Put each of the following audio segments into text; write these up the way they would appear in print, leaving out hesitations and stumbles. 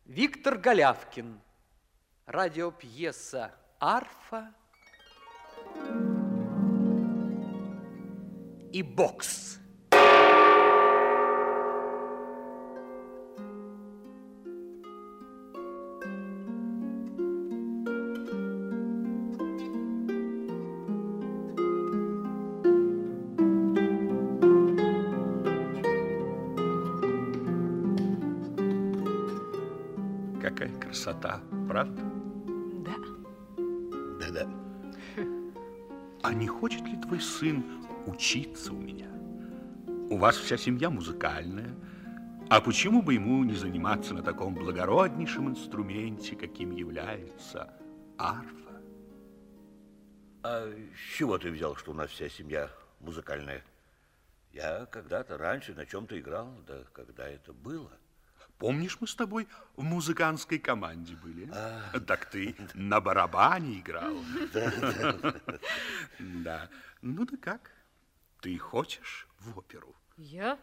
Виктор Голявкин. Радиопьеса «Арфа» и «Бокс». Какая красота, правда? Да. Да-да. А не хочет ли твой сын учиться у меня? У вас вся семья музыкальная. А почему бы ему не заниматься на таком благороднейшем инструменте, каким является арфа? А с чего ты взял, что у нас вся семья музыкальная? Я когда-то раньше на чем-то играл, да когда это было? Помнишь, мы с тобой в музыкантской команде были? Так ты на барабане играл. Да. Ну да как? Ты хочешь в оперу? Я?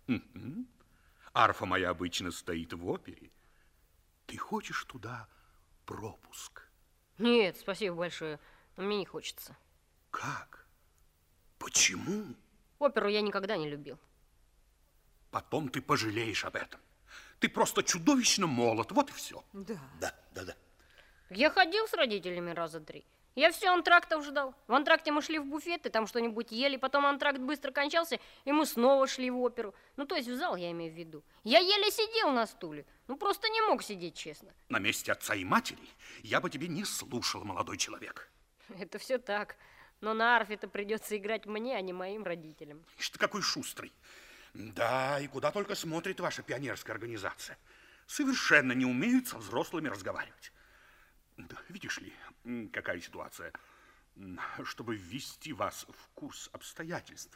Арфа моя обычно стоит в опере. Ты хочешь туда пропуск? Нет, спасибо большое. Но мне не хочется. Как? Почему? Оперу я никогда не любил. Потом ты пожалеешь об этом. Ты просто чудовищно молод, вот и все. Да. Да. Я ходил с родителями раза 3. Я все антрактов ждал. В антракте мы шли в буфет, и там что-нибудь ели. Потом антракт быстро кончался, и мы снова шли в оперу. Ну, то есть в зал, я имею в виду. Я еле сидел на стуле. Ну, просто не мог сидеть, честно. На месте отца и матери я бы тебе не слушал, молодой человек. Это все так. Но на арфе-то придется играть мне, а не моим родителям. Ишь ты какой шустрый. Да, и куда только смотрит ваша пионерская организация. Совершенно не умеют со взрослыми разговаривать. Да, видишь ли, какая ситуация. Чтобы ввести вас в курс обстоятельств,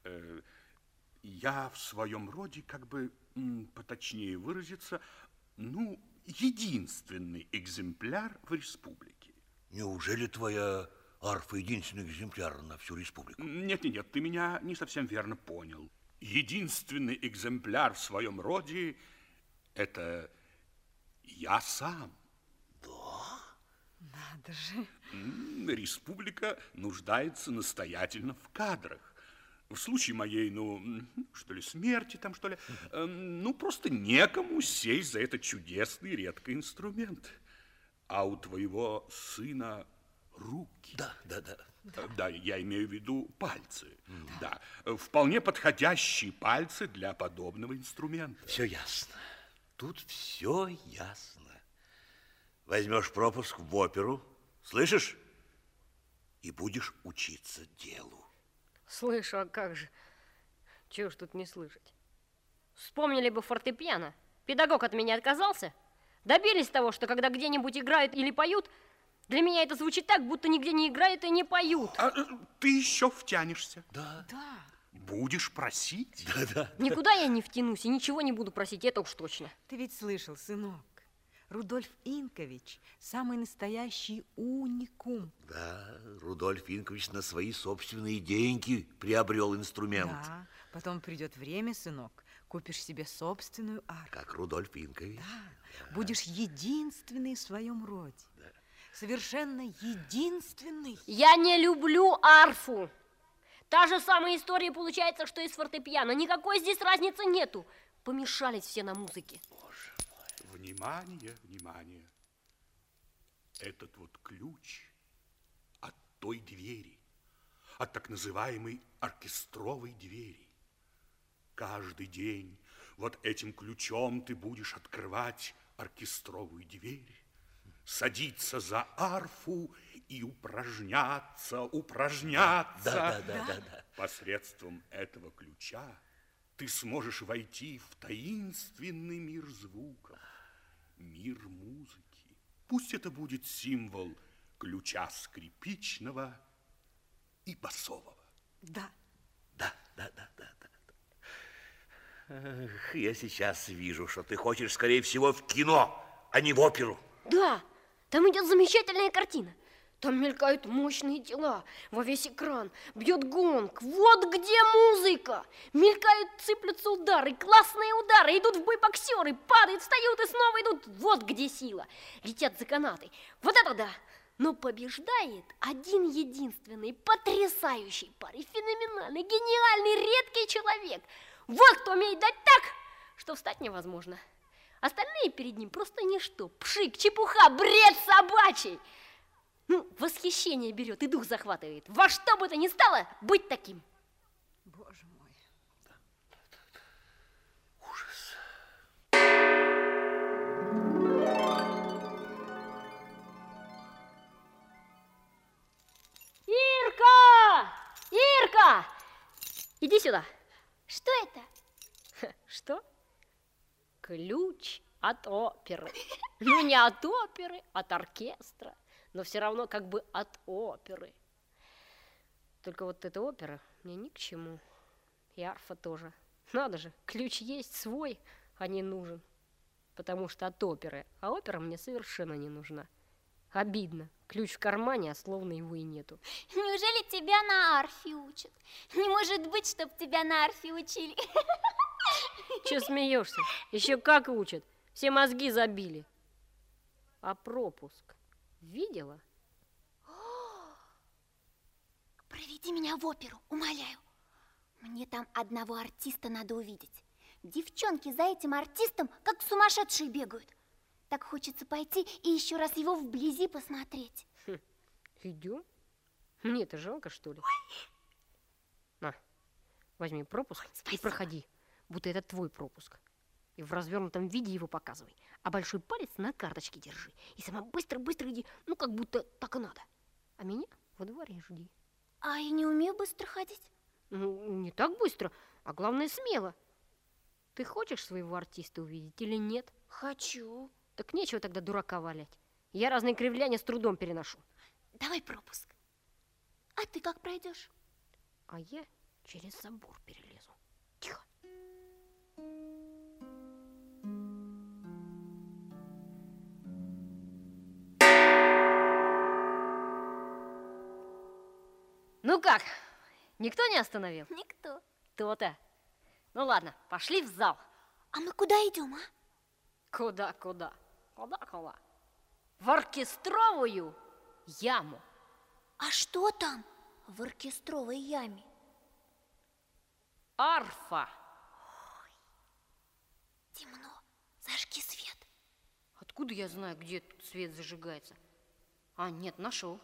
я в своем роде, как бы поточнее выразиться, ну, единственный экземпляр в республике. Неужели твоя арфа единственный экземпляр на всю республику? Нет, ты меня не совсем верно понял. Единственный экземпляр в своем роде – это я сам. Да? Надо же. Республика нуждается настоятельно в кадрах. В случае моей, что ли, смерти там, что ли, просто некому сесть за этот чудесный редкий инструмент. А у твоего сына руки. Да. Да, я имею в виду пальцы. Да, вполне подходящие пальцы для подобного инструмента. Все ясно. Тут все ясно. Возьмешь пропуск в оперу, слышишь? И будешь учиться делу. Слышу, а как же? Чего ж тут не слышать? Вспомнили бы фортепиано. Педагог от меня отказался. Добились того, что когда где-нибудь играют или поют, для меня это звучит так, будто нигде не играют и не поют. А ты еще втянешься. Да. Будешь просить? Да. Никуда я не втянусь и ничего не буду просить, это уж точно. Ты ведь слышал, сынок, Рудольф Инкович самый настоящий уникум. Да, Рудольф Инкович на свои собственные деньги приобрел инструмент. Да, потом придет время, сынок, купишь себе собственную арфу. Как Рудольф Инкович. Да, будешь единственный в своем роде. Да. Совершенно единственный. Я не люблю арфу. Та же самая история получается, что и с фортепиано. Никакой здесь разницы нету. Помешались все на музыке. Боже мой. Внимание. Этот вот ключ от той двери, от так называемой оркестровой двери. Каждый день вот этим ключом ты будешь открывать оркестровую дверь, садиться за арфу и упражняться. Да. Посредством этого ключа ты сможешь войти в таинственный мир звуков, мир музыки. Пусть это будет символ ключа скрипичного и басового. Да. Эх, я сейчас вижу, что ты хочешь, скорее всего, в кино, а не в оперу. Да, там идет замечательная картина. Там мелькают мощные тела во весь экран, бьет гонг. Вот где музыка! Мелькают, сыплются удары, классные удары, идут в бой боксеры, падают, встают и снова идут. Вот где сила! Летят за канаты. Вот это да! Но побеждает один единственный, потрясающий парень, феноменальный, гениальный, редкий человек. Вот кто умеет дать так, что встать невозможно. Остальные перед ним просто ничто, пшик, чепуха, бред собачий. Ну, восхищение берет и дух захватывает. Во что бы то ни стало, быть таким. Боже мой. Ужас. Ирка! Ирка! Иди сюда. Что это? Что? Ключ от оперы. Ну, не от оперы, от оркестра. Но все равно как бы от оперы. Только вот эта опера мне ни к чему. И арфа тоже. Надо же, ключ есть свой, а не нужен. Потому что от оперы. А опера мне совершенно не нужна. Обидно. Ключ в кармане, а словно его и нету. Неужели тебя на арфе учат? Не может быть, чтоб тебя на арфе учили. Че смеешься? Еще как учат. Все мозги забили. А пропуск видела? Проведи меня в оперу, умоляю. Мне там одного артиста надо увидеть. Девчонки за этим артистом как сумасшедшие бегают. Так хочется пойти и еще раз его вблизи посмотреть. Идем? Мне-то жалко, что ли? На, возьми пропуск и проходи, будто это твой пропуск. И в развернутом виде его показывай. А большой палец на карточке держи. И сама быстро-быстро иди, ну как будто так и надо. А меня во дворе жди. А я не умею быстро ходить. Ну, не так быстро, а главное смело. Ты хочешь своего артиста увидеть или нет? Хочу. Так нечего тогда дурака валять. Я разные кривляния с трудом переношу. Давай пропуск. А ты как пройдешь? А я через забор перелезу. Тихо. Ну как, никто не остановил? Никто. То-то. Ну ладно, пошли в зал. А мы куда идем, а? Куда? Куда? В оркестровую яму. А что там в оркестровой яме? Арфа. Темно. Зажги свет. Откуда я знаю, где тут свет зажигается? А, нет, нашел.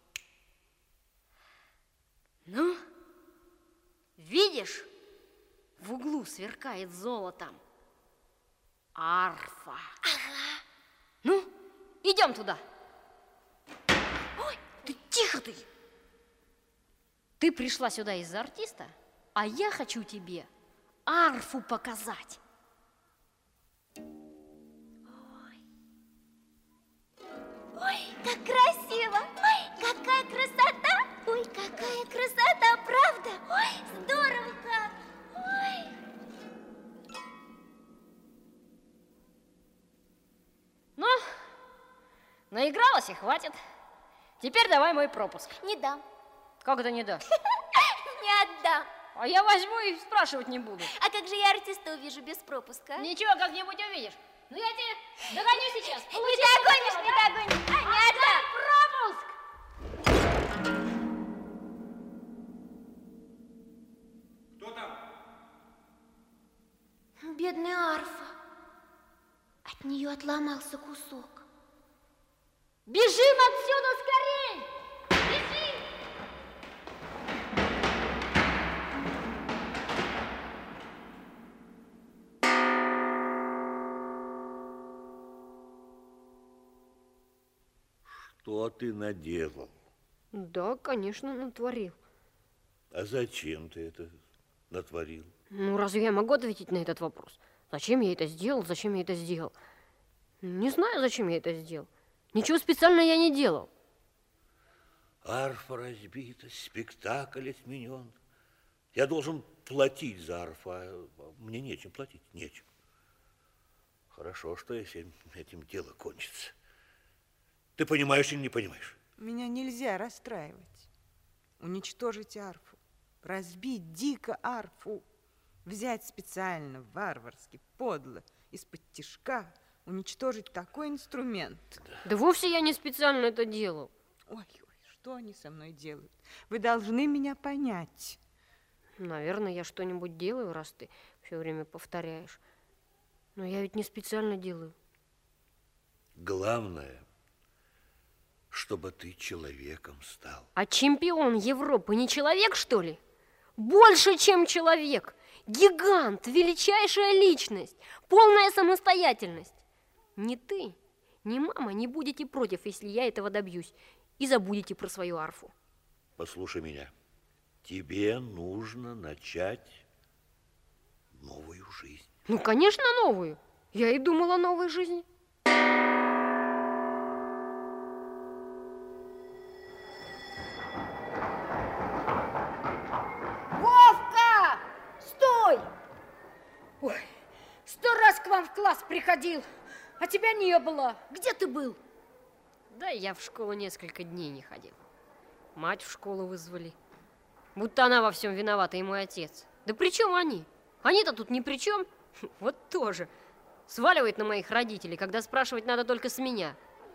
Ну, видишь, в углу сверкает золотом арфа. Ага. Ну, идем туда. Ой, ты тихо ты. Ты пришла сюда из-за артиста, а я хочу тебе арфу показать. Ой, как красиво! Ой, какая красота! Ой, какая красота, правда? Ой, здорово как! Ой! Ну, наигралась и хватит. Теперь давай мой пропуск. Не дам. Как это не дашь? Не отдам. А я возьму и спрашивать не буду. А как же я артиста увижу без пропуска? Ничего, как-нибудь увидишь. Ну я тебе догоню сейчас. Не догонишь, не догонишь. А, не отдам. Пропуск! Кто там? Бедная арфа. От нее отломался кусок. Бежим отсюда скорей! Бежим! Что ты наделал? Да, конечно, натворил. А зачем ты это натворил? Ну, разве я могу ответить на этот вопрос? Зачем я это сделал, зачем я это сделал? Не знаю, зачем я это сделал. Ничего специально я не делал. Арфа разбита, спектакль отменен. Я должен платить за арфу, а мне нечем платить, нечем. Хорошо, что если этим дело кончится. Ты понимаешь или не понимаешь? Меня нельзя расстраивать. Уничтожить арфу, разбить дико арфу, взять специально, варварски, подло, из-под тишка, уничтожить такой инструмент. Да вовсе я не специально это делал. Ой, что они со мной делают? Вы должны меня понять. Наверное, я что-нибудь делаю, раз ты все время повторяешь. Но я ведь не специально делаю. Главное, чтобы ты человеком стал. А чемпион Европы не человек, что ли? Больше, чем человек. Гигант, величайшая личность, полная самостоятельность. Ни ты, ни мама не будете против, если я этого добьюсь, и забудете про свою арфу. Послушай меня. Тебе нужно начать новую жизнь. Ну, конечно, новую. Я и думала о новой жизни. Вовка! Стой! Ой, 100 раз к вам в класс приходил, а тебя не было. Где ты был? Да, я в школу несколько дней не ходил. Мать в школу вызвали. Будто она во всем виновата, и мой отец. Да при чем они? Они-то тут ни при чем. Вот тоже. Сваливает на моих родителей, когда спрашивать надо только с меня.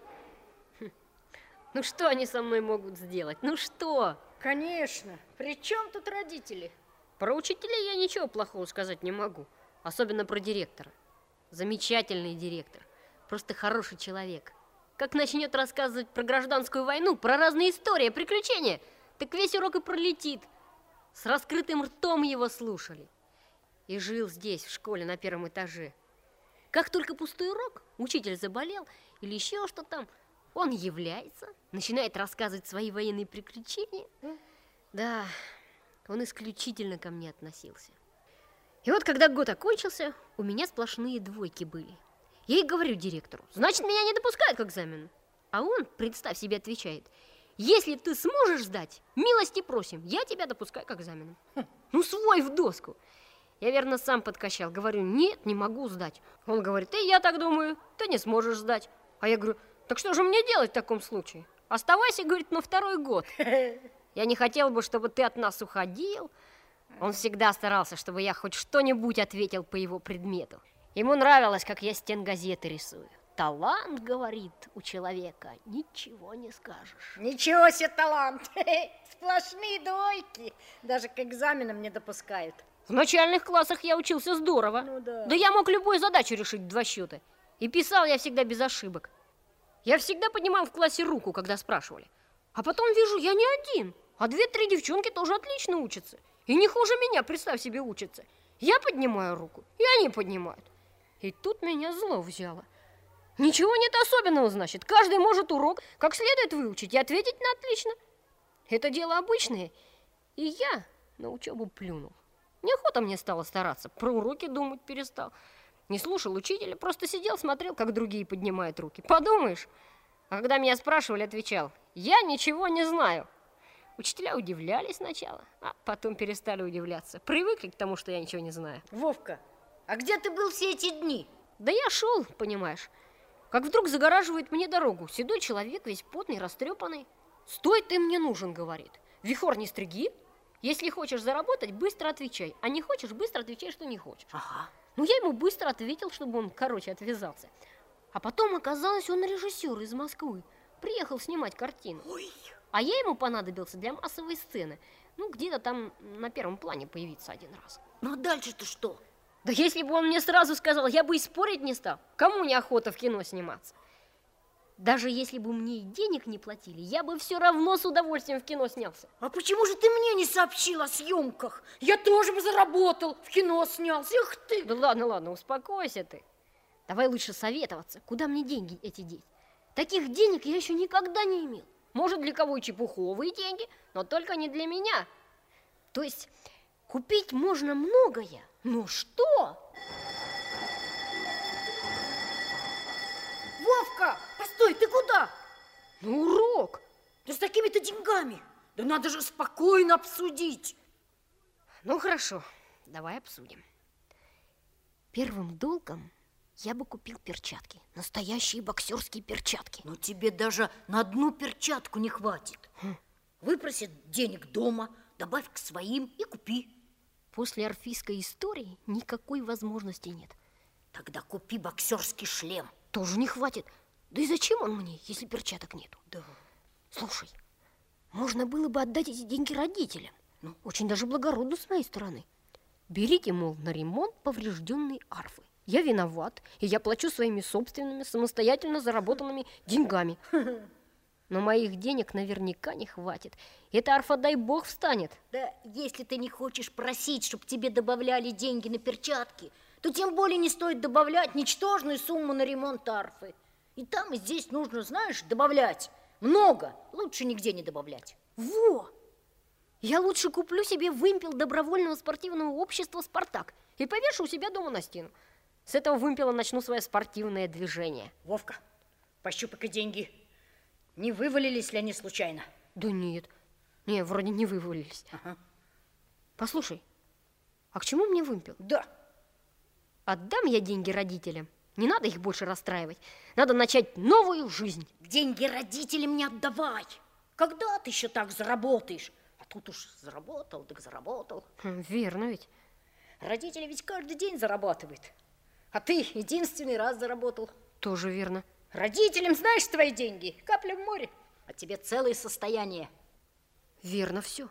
Ну что они со мной могут сделать? Ну что? Конечно. При чем тут родители? Про учителей я ничего плохого сказать не могу. Особенно про директора. Замечательный директор. Просто хороший человек. Как начнет рассказывать про гражданскую войну, про разные истории, приключения, так весь урок и пролетит. С раскрытым ртом его слушали. И жил здесь, в школе, на первом этаже. Как только пустой урок, учитель заболел или еще что там, он является, начинает рассказывать свои военные приключения. Да, он исключительно ко мне относился. И вот, когда год окончился, у меня сплошные двойки были. Я и говорю директору, значит, меня не допускают к экзамену. А он, представь себе, отвечает, если ты сможешь сдать, милости просим, я тебя допускаю к экзамену. Ну, свой в доску. Я, верно, сам подкачал, говорю, нет, не могу сдать. Он говорит, и я так думаю, ты не сможешь сдать. А я говорю, так что же мне делать в таком случае? Оставайся, говорит, на 2-й год. Я не хотел бы, чтобы ты от нас уходил. Он всегда старался, чтобы я хоть что-нибудь ответил по его предмету. Ему нравилось, как я стенгазеты рисую. Талант, говорит, у человека, ничего не скажешь. Ничего себе талант. Сплошные двойки. Даже к экзаменам не допускают. В начальных классах я учился здорово. Ну да. Да я мог любую задачу решить в 2 счета. И писал я всегда без ошибок. Я всегда поднимал в классе руку, когда спрашивали. А потом вижу, я не один, а 2-3 девчонки тоже отлично учатся. И не хуже меня, представь себе, учатся. Я поднимаю руку, и они поднимают. И тут меня зло взяло. Ничего нет особенного, значит. Каждый может урок как следует выучить и ответить на отлично. Это дело обычное. И я на учебу плюнул. Неохота мне стало стараться, про уроки думать перестал. Не слушал учителя, просто сидел, смотрел, как другие поднимают руки. Подумаешь. А когда меня спрашивали, отвечал, я ничего не знаю. Учителя удивлялись сначала, а потом перестали удивляться. Привыкли к тому, что я ничего не знаю. Вовка, а где ты был все эти дни? Да я шел, понимаешь. Как вдруг загораживает мне дорогу. Седой человек, весь потный, растрепанный. «Стой, ты мне нужен», говорит. «Вихор не стриги. Если хочешь заработать, быстро отвечай. А не хочешь, быстро отвечай, что не хочешь». Ага. Ну, я ему быстро ответил, чтобы он, отвязался. А потом оказалось, он режиссер из Москвы. Приехал снимать картину. Ой. А я ему понадобился для массовой сцены. Ну, где-то там на первом плане появиться один раз. Ну, а дальше-то что? Да если бы он мне сразу сказал, я бы и спорить не стал. Кому неохота в кино сниматься? Даже если бы мне и денег не платили, я бы все равно с удовольствием в кино снялся. А почему же ты мне не сообщил о съемках? Я тоже бы заработал, в кино снялся. Эх ты! Да ладно, успокойся ты. Давай лучше советоваться, куда мне деньги эти деть. Таких денег я еще никогда не имел. Может, для кого и чепуховые деньги, но только не для меня. То есть купить можно многое, но что? Вовка, постой, ты куда? Ну, урок. Да с такими-то деньгами. Да надо же спокойно обсудить. Ну, хорошо, давай обсудим. Первым долгом Я бы купил перчатки, настоящие боксерские перчатки. Но тебе даже на одну перчатку не хватит. Выпроси денег дома, добавь к своим и купи. После орфийской истории никакой возможности нет. Тогда купи боксерский шлем. Тоже не хватит. Да и зачем он мне, если перчаток нету? Да. Слушай, можно было бы отдать эти деньги родителям. Очень даже благородно с моей стороны. Берите, мол, на ремонт поврежденной арфы. Я виноват, и я плачу своими собственными, самостоятельно заработанными деньгами. Но моих денег наверняка не хватит. Эта арфа, дай бог, встанет. Да, если ты не хочешь просить, чтобы тебе добавляли деньги на перчатки, то тем более не стоит добавлять ничтожную сумму на ремонт арфы. И там, и здесь нужно, знаешь, добавлять. Много. Лучше нигде не добавлять. Во! Я лучше куплю себе вымпел добровольного спортивного общества «Спартак» и повешу у себя дома на стену. С этого вымпела начну свое спортивное движение. Вовка, пощупай-ка деньги. Не вывалились ли они случайно? Да нет. Не, вроде не вывалились. Ага. Послушай, а к чему мне вымпел? Да. Отдам я деньги родителям. Не надо их больше расстраивать. Надо начать новую жизнь. Деньги родителям не отдавай. Когда ты еще так заработаешь? А тут уж заработал, так заработал. Верно ведь. Родители ведь каждый день зарабатывают. А ты единственный раз заработал. Тоже верно. Родителям, знаешь, твои деньги капля в море, а тебе целое состояние. Верно все.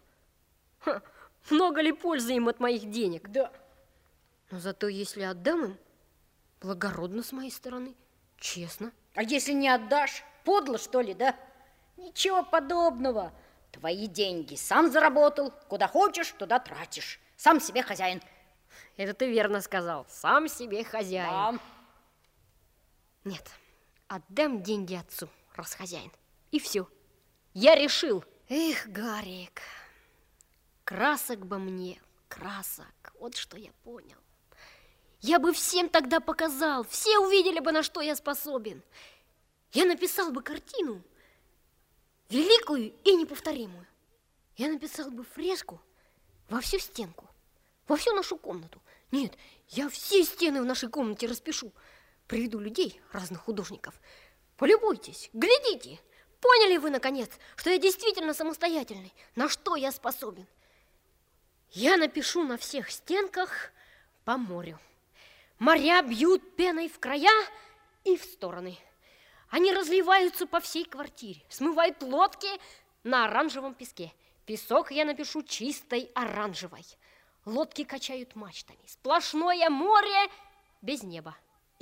Много ли пользы им от моих денег? Да. Но зато если отдам им, благородно с моей стороны, честно. А если не отдашь, подло, что ли, да? Ничего подобного. Твои деньги сам заработал, куда хочешь, туда тратишь. Сам себе хозяин. Это ты верно сказал. Сам себе хозяин. Да. Нет, отдам деньги отцу, раз хозяин. И все. Я решил. Эх, Гарик, красок бы мне, красок. Вот что я понял. Я бы всем тогда показал, все увидели бы, на что я способен. Я написал бы картину, великую и неповторимую. Я написал бы фреску во всю стенку, во всю нашу комнату. Нет, я все стены в нашей комнате распишу. Приведу людей, разных художников. Полюбуйтесь, глядите. Поняли вы, наконец, что я действительно самостоятельный, на что я способен? Я напишу на всех стенках по морю. Моря бьют пеной в края и в стороны. Они разливаются по всей квартире, смывают лодки на оранжевом песке. Песок я напишу чистой оранжевой. Лодки качают мачтами. Сплошное море без неба.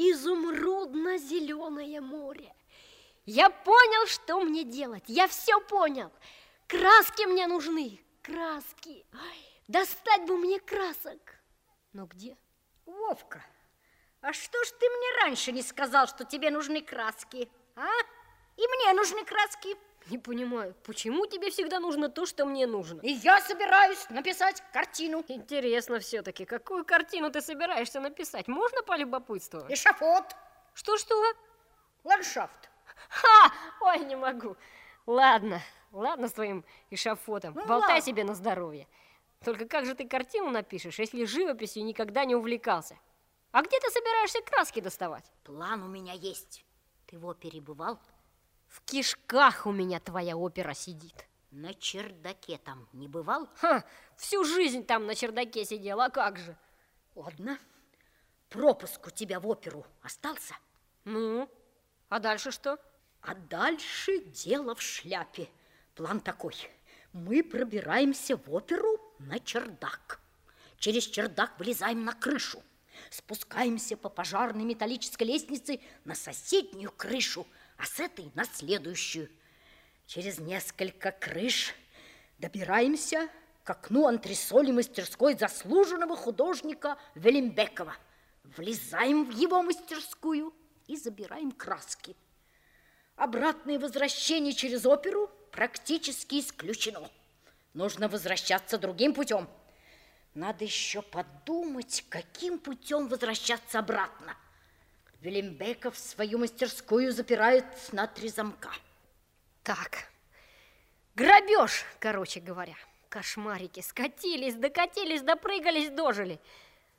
Изумрудно-зеленое море. Я понял, что мне делать. Я все понял. Краски мне нужны. Краски. Достать бы мне красок. Но где? Вовка, а что ж ты мне раньше не сказал, что тебе нужны краски, а? И мне нужны краски. Не понимаю, почему тебе всегда нужно то, что мне нужно? И я собираюсь написать картину. Интересно все-таки, какую картину ты собираешься написать? Можно полюбопытствовать? Эшафот. Что-что? Ландшафт. Ха! Ой, не могу. Ладно с твоим эшафотом. Ну, болтай ладно. себе на здоровье. Только как же ты картину напишешь, если живописью никогда не увлекался? А где ты собираешься краски доставать? План у меня есть. Ты в опере бывал? В кишках у меня твоя опера сидит. На чердаке там не бывал? Ха, всю жизнь там на чердаке сидел, а как же? Ладно. Пропуск у тебя в оперу остался? Ну, а дальше что? А дальше дело в шляпе. План такой. Мы пробираемся в оперу на чердак. Через чердак вылезаем на крышу. Спускаемся по пожарной металлической лестнице на соседнюю крышу, а с этой на следующую. Через несколько крыш добираемся к окну антресоли мастерской заслуженного художника Велимбекова. Влезаем в его мастерскую и забираем краски. Обратное возвращение через оперу практически исключено. Нужно возвращаться другим путем. Надо еще подумать, каким путем возвращаться обратно. Велимбеков свою мастерскую запирает на 3 замка. Так, грабеж, короче говоря. Кошмарики, скатились, докатились, допрыгались, дожили.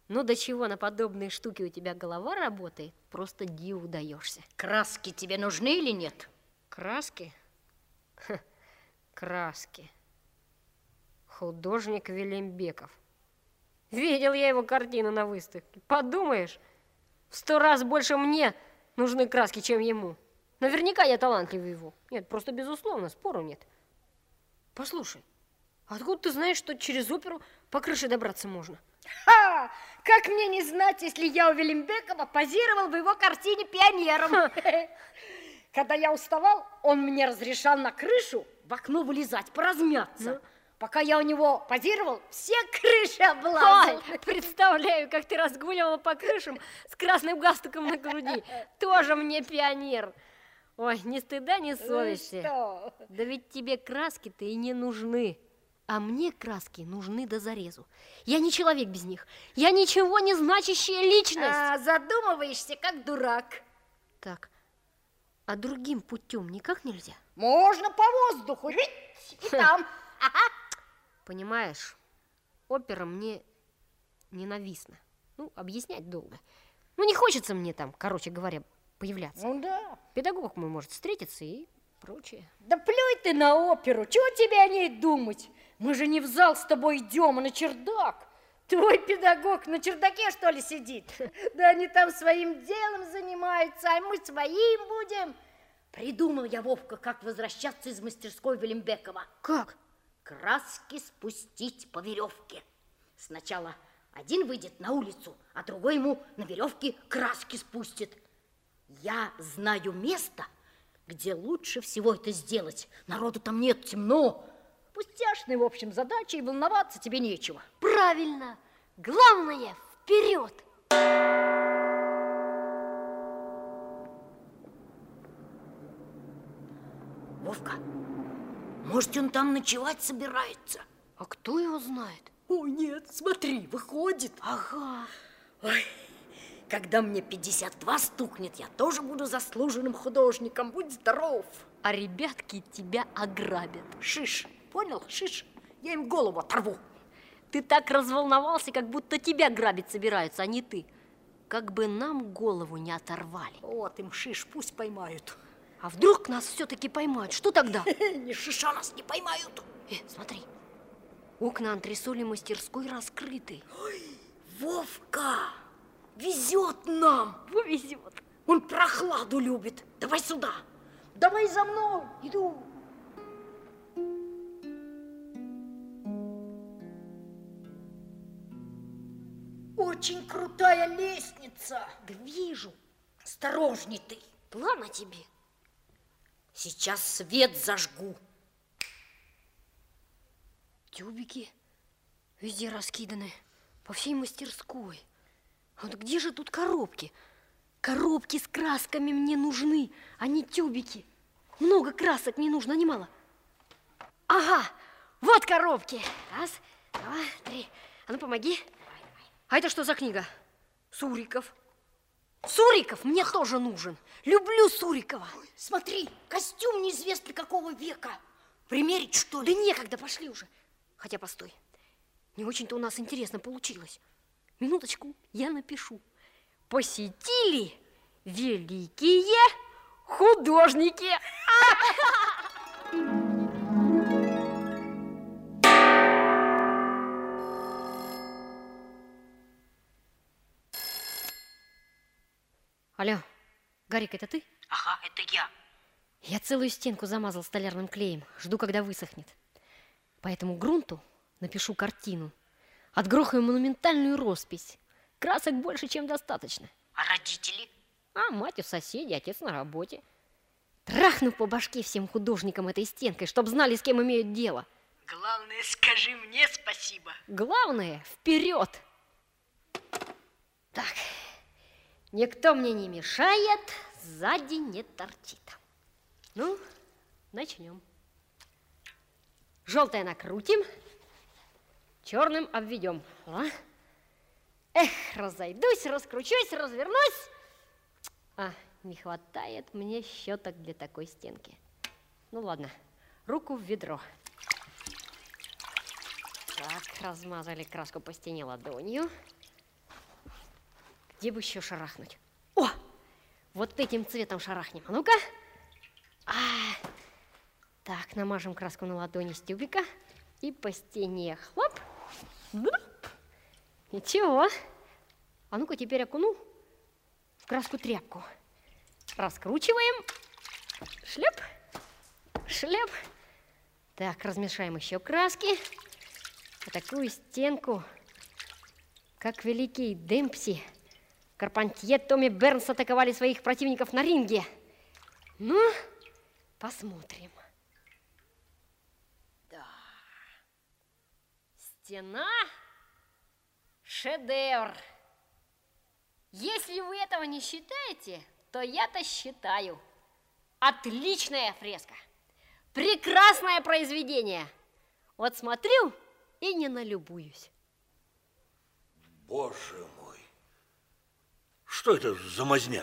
Ну, до чего на подобные штуки у тебя голова работает, просто диву даешься. Краски тебе нужны или нет? Краски? Ха, краски. Художник Велимбеков. Видел я его картину на выставке. Подумаешь, в 100 раз больше мне нужны краски, чем ему. Наверняка я талантливее его. Нет, просто безусловно, спору нет. Послушай, откуда ты знаешь, что через оперу по крыше добраться можно? Ха! Как мне не знать, если я у Велимбекова позировал в его картине пионером? Когда я уставал, он мне разрешал на крышу в окно вылезать, поразмяться. Пока я у него позировал, все крыши облазил. Ой, представляю, как ты разгуливала по крышам с красным галстуком на груди. Тоже мне пионер. Ой, ни стыда, ни совести. Что? Да ведь тебе краски-то и не нужны. А мне краски нужны до зарезу. Я не человек без них. Я ничего не значащая личность. Задумываешься, как дурак. Так, а другим путем никак нельзя? Можно по воздуху, ведь и там. Понимаешь, опера мне ненавистна. Ну, объяснять долго. Ну, не хочется мне там, короче говоря, появляться. Ну да. Педагог мой может встретиться и прочее. Да плюй ты на оперу, чего тебе о ней думать? Мы же не в зал с тобой идем, а на чердак. Твой педагог на чердаке, что ли, сидит? Да они там своим делом занимаются, а мы своим будем. Придумал я, Вовка, как возвращаться из мастерской Велимбекова. Как? Краски спустить по веревке. Сначала один выйдет на улицу, а другой ему на веревке краски спустит. Я знаю место, где лучше всего это сделать. Народу там нет, темно. Пустяшная, в общем, задача, и волноваться тебе нечего. Правильно! Главное, вперед! Вовка, может, он там ночевать собирается? А кто его знает? О, нет, смотри, выходит. Ага. Ой, когда мне 52 стукнет, я тоже буду заслуженным художником. Будь здоров. А ребятки тебя ограбят. Шиш, понял? Шиш. Я им голову оторву. Ты так разволновался, как будто тебя грабить собираются, а не ты. Как бы нам голову не оторвали. Вот им шиш, пусть поймают. А вдруг нас все-таки поймают? Что тогда? Ни шиша нас не поймают. Смотри, окна антресоли мастерской раскрыты. Ой, Вовка, везет нам. Повезет. Он прохладу любит. Давай сюда. Давай за мной. Иду. Очень крутая лестница. Да вижу. Осторожней ты. Ладно тебе. Сейчас свет зажгу. Тюбики везде раскиданы, по всей мастерской. Вот где же тут коробки? Коробки с красками мне нужны, а не тюбики. Много красок мне нужно, а не мало. Ага, вот коробки. Раз, два, три. А ну, помоги. А это что за книга? Суриков. Суриков мне тоже нужен. Люблю Сурикова. Смотри, костюм неизвестно какого века. Примерить, что ли? Да некогда, пошли уже. Хотя, постой, не очень-то у нас интересно получилось. Минуточку, я напишу. Посетили великие художники. Алло, Гарик, это ты? Ага, это я. Я целую стенку замазал столярным клеем. Жду, когда высохнет. По этому грунту напишу картину. Отгрохаю монументальную роспись. Красок больше, чем достаточно. А родители? А мать у соседей, отец на работе. Трахну по башке всем художникам этой стенкой, чтоб знали, с кем имеют дело. Главное, скажи мне спасибо. Главное, вперед! Так, никто мне не мешает, сзади не торчит. Ну, начнем. Желтое накрутим, черным обведем. Эх, разойдусь, раскручусь, развернусь. А, не хватает мне щеток для такой стенки. Ну ладно, руку в ведро. Так, размазали краску по стене ладонью. Где бы еще шарахнуть? О, вот этим цветом шарахнем. А ну-ка. Так, намажем краску на ладони с тюбика и по стене. Хлоп. Ничего. А ну-ка теперь окуну в краску тряпку. Раскручиваем. Шлеп. Шлеп. Так, размешаем еще краски. А такую стенку, как великий Демпси, Карпантье, Томми Бернс атаковали своих противников на ринге. Ну, посмотрим. Да. Стена – шедевр. Если вы этого не считаете, то я-то считаю. Отличная фреска. Прекрасное произведение. Вот смотрю и не налюбуюсь. Боже мой, что это за мазня?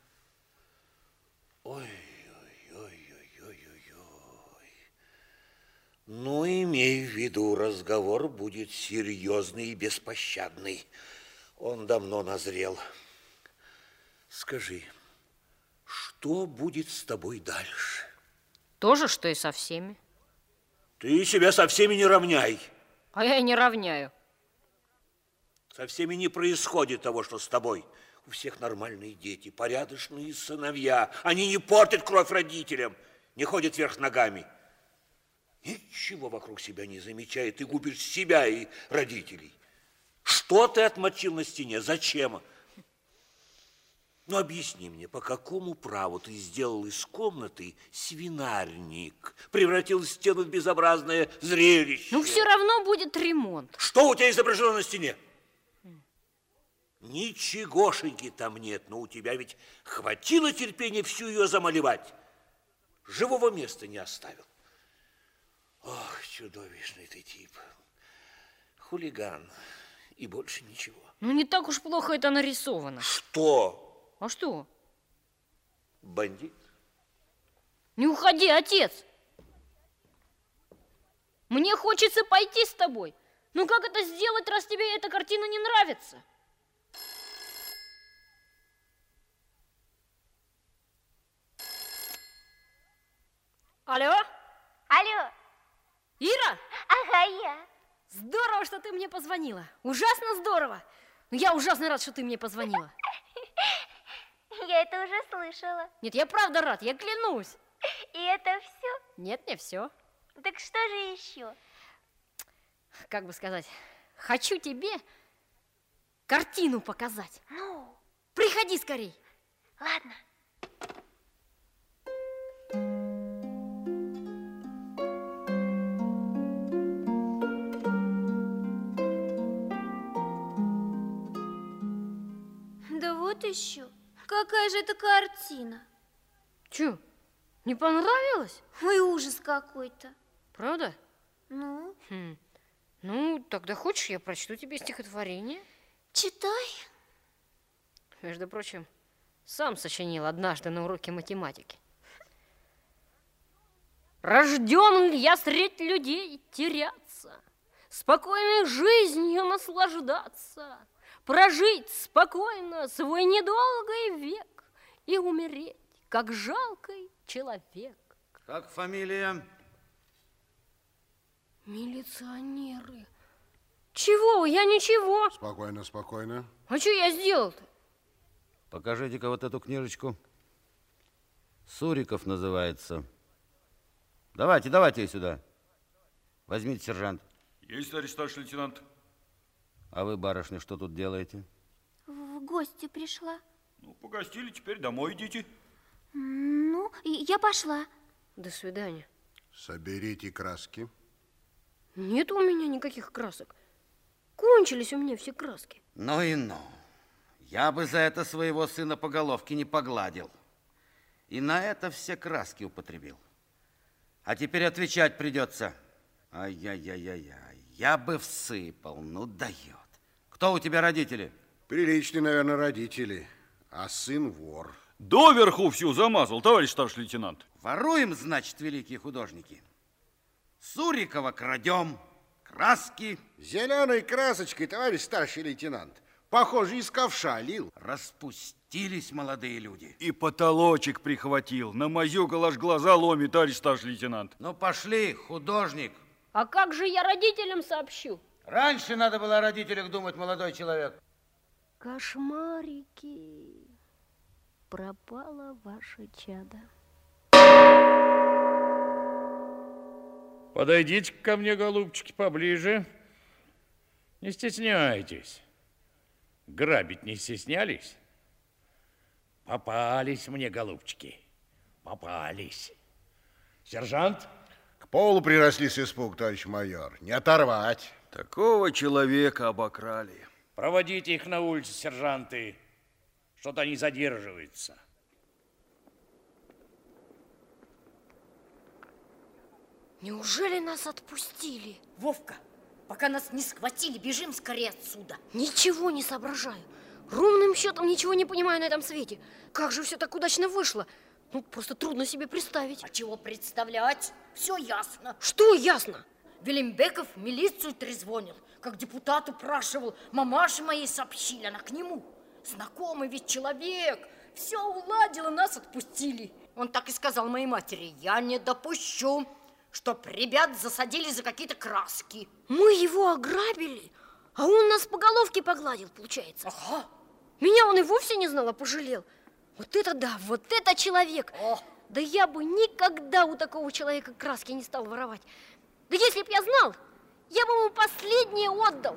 Ой-ой-ой-ой-ой-ой. Ну, имей в виду, разговор будет серьезный и беспощадный. Он давно назрел. Скажи, что будет с тобой дальше? То же, что и со всеми. Ты себя со всеми не равняй. А я и не равняю. Со всеми не происходит того, что с тобой. У всех нормальные дети, порядочные сыновья. Они не портят кровь родителям, не ходят вверх ногами. Ничего вокруг себя не замечает, и губишь себя и родителей. Что ты отмочил на стене? Зачем? Ну, объясни мне, по какому праву ты сделал из комнаты свинарник, превратил стену в безобразное зрелище? Ну, все равно будет ремонт. Что у тебя изображено на стене? Ничегошеньки там нет, но у тебя ведь хватило терпения всю ее замалевать. Живого места не оставил. Ох, чудовищный ты тип. Хулиган. И больше ничего. Ну, не так уж плохо это нарисовано. Что? А что? Бандит? Не уходи, отец. Мне хочется пойти с тобой. Ну, как это сделать, раз тебе эта картина не нравится? Алло? Алло. Ира? Ага, я. Здорово, что ты мне позвонила. Ужасно здорово. Но я ужасно рад, что ты мне позвонила. Я это уже слышала. Нет, я правда рад, я клянусь. И это все? Нет, не все. Так что же еще? Как бы сказать, хочу тебе картину показать. Ну? Приходи скорей. Ладно. Да вот еще. Какая же это картина? Че, не понравилось? Ой, ужас какой-то. Правда? Ну? Ну, тогда хочешь, я прочту тебе стихотворение? Читай. Между прочим, сам сочинил однажды на уроке математики. Рожден ли я средь людей теряться, спокойной жизнью наслаждаться, прожить спокойно свой недолгий век и умереть, как жалкий человек. Как фамилия? Милиционеры. Чего? Я ничего. Спокойно, спокойно. А что я сделал-то? Покажите-ка вот эту книжечку. Суриков называется. Давайте, давайте сюда. Возьмите, сержант. Есть, товарищ старший лейтенант. А вы, барышня, что тут делаете? В гости пришла. Ну, погостили, теперь домой идите. Ну, я пошла. До свидания. Соберите краски. Нет у меня никаких красок. Кончились у меня все краски. Ну и ну. Я бы за это своего сына по головке не погладил. И на это все краски употребил. А теперь отвечать придется. Ай-яй-яй-яй-яй. Я бы всыпал, ну дает. Кто у тебя родители? Приличные, наверное, родители. А сын вор. Доверху всю замазал, товарищ старший лейтенант. Воруем, значит, великие художники. Сурикова крадем, краски. Зеленой красочкой, товарищ старший лейтенант. Похоже, из ковша лил. Распустились молодые люди. И потолочек прихватил. Намазюкал, аж глаза ломит, товарищ старший лейтенант. Ну, пошли, художник. А как же я родителям сообщу? Раньше надо было о родителях думать, молодой человек. Кошмарики. Пропало ваше чадо. Подойдите ко мне, голубчики, поближе. Не стесняйтесь. Грабить не стеснялись? Попались мне, голубчики, попались. Сержант? К полу приросли с испуг, товарищ майор. Не оторвать. Такого человека обокрали. Проводите их на улицу, сержанты. Что-то они задерживаются. Неужели нас отпустили? Вовка, пока нас не схватили, бежим скорее отсюда. Ничего не соображаю. Ровным счетом ничего не понимаю на этом свете. Как же все так удачно вышло? Ну, просто трудно себе представить. А чего представлять? Все ясно. Что ясно? Велимбеков в милицию трезвонил, как депутат упрашивал. Мамаше моей сообщили, она к нему. Знакомый ведь человек. Все уладил, и нас отпустили. Он так и сказал моей матери: я не допущу, чтоб ребят засадили за какие-то краски. Мы его ограбили, а он нас по головке погладил, получается. Ага. Меня он и вовсе не знал, а пожалел. Вот это да, вот это человек. О. Да я бы никогда у такого человека краски не стал воровать. Да если б я знал, я бы ему последнее отдал.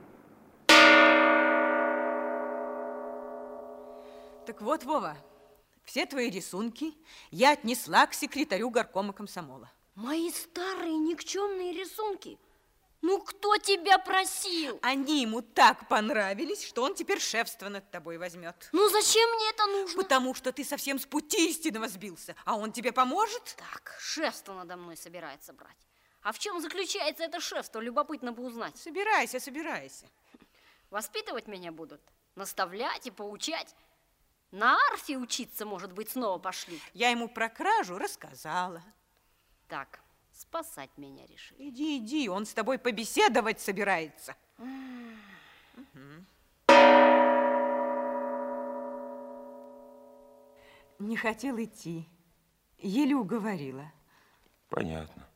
Так вот, Вова, все твои рисунки я отнесла к секретарю горкома комсомола. Мои старые никчемные рисунки? Ну, кто тебя просил? Они ему так понравились, что он теперь шефство над тобой возьмет. Ну, зачем мне это нужно? Потому что ты совсем с пути истинного сбился, а он тебе поможет? Так, шефство надо мной собирается брать. А в чем заключается это шефство? Любопытно бы узнать. Собирайся, собирайся. Воспитывать меня будут? Наставлять и поучать? На арфе учиться, может быть, снова пошлют? Я ему про кражу рассказала. Так, спасать меня решили. Иди, иди, он с тобой побеседовать собирается. Не хотел идти, еле уговорила. Понятно.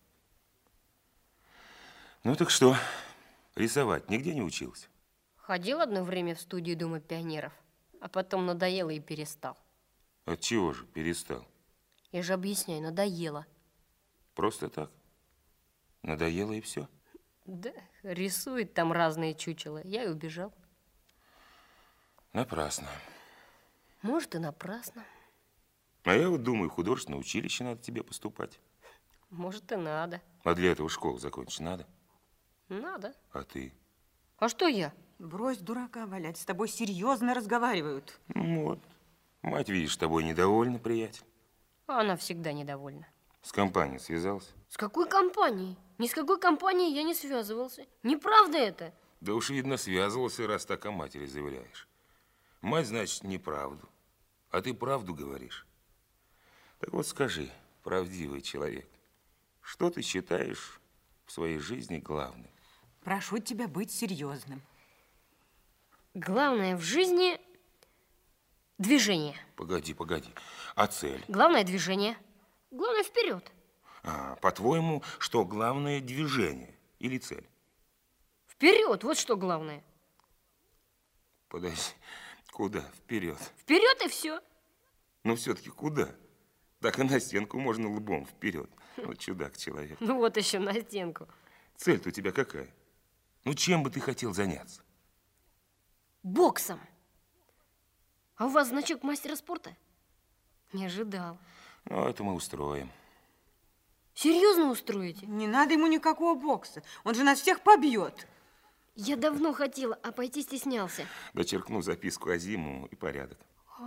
Ну так что, рисовать нигде не учился? Ходил одно время в студию Дома пионеров, а потом надоело и перестал. От чего же перестал? Я же объясняю, надоело. Просто так? Надоело и все? Да, рисует там разные чучела. Я и убежал. Напрасно. Может, и напрасно. А я вот думаю, в художественное училище надо тебе поступать. Может, и надо. А для этого школу закончить надо? Надо. А ты? А что я? Брось дурака валять, с тобой серьезно разговаривают. Ну вот. Мать, видишь, тобой недовольна, приятель. А она всегда недовольна. С компанией связался? С какой компанией? Ни с какой компанией я не связывался. Неправда это. Да уж, видно, связывался, раз так о матери заявляешь. Мать, значит, неправду. А ты правду говоришь. Так вот скажи, правдивый человек, что ты считаешь в своей жизни главным? Прошу тебя быть серьезным. Главное в жизни – движение. Погоди, погоди. А цель? Главное – движение. Главное – вперед. А, по-твоему, что главное движение или цель? Вперед, вот что главное. Подожди, куда? Вперед. Вперед и все. Но все-таки куда? Так и на стенку можно лбом вперед. Вот чудак человек. Ну вот еще на стенку. Цель-то у тебя какая? Ну чем бы ты хотел заняться? Боксом. А у вас значок мастера спорта? Не ожидал. Ну, это мы устроим. Серьезно устроите? Не надо ему никакого бокса. Он же нас всех побьет. Я давно хотела, а пойти стеснялся. Дочеркну записку Азимову и порядок.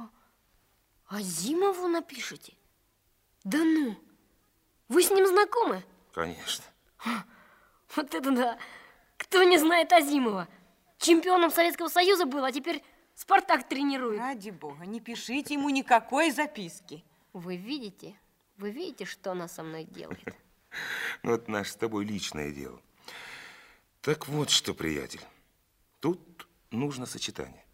Азимову напишите? Да ну! Вы с ним знакомы? Конечно. Вот это да! Кто не знает Азимова? Чемпионом Советского Союза был, а теперь Спартак тренирует. Ради бога, не пишите ему никакой записки. Вы видите, что она со мной делает? Ну, это наше с тобой личное дело. Так вот что, приятель, тут нужно сочетание.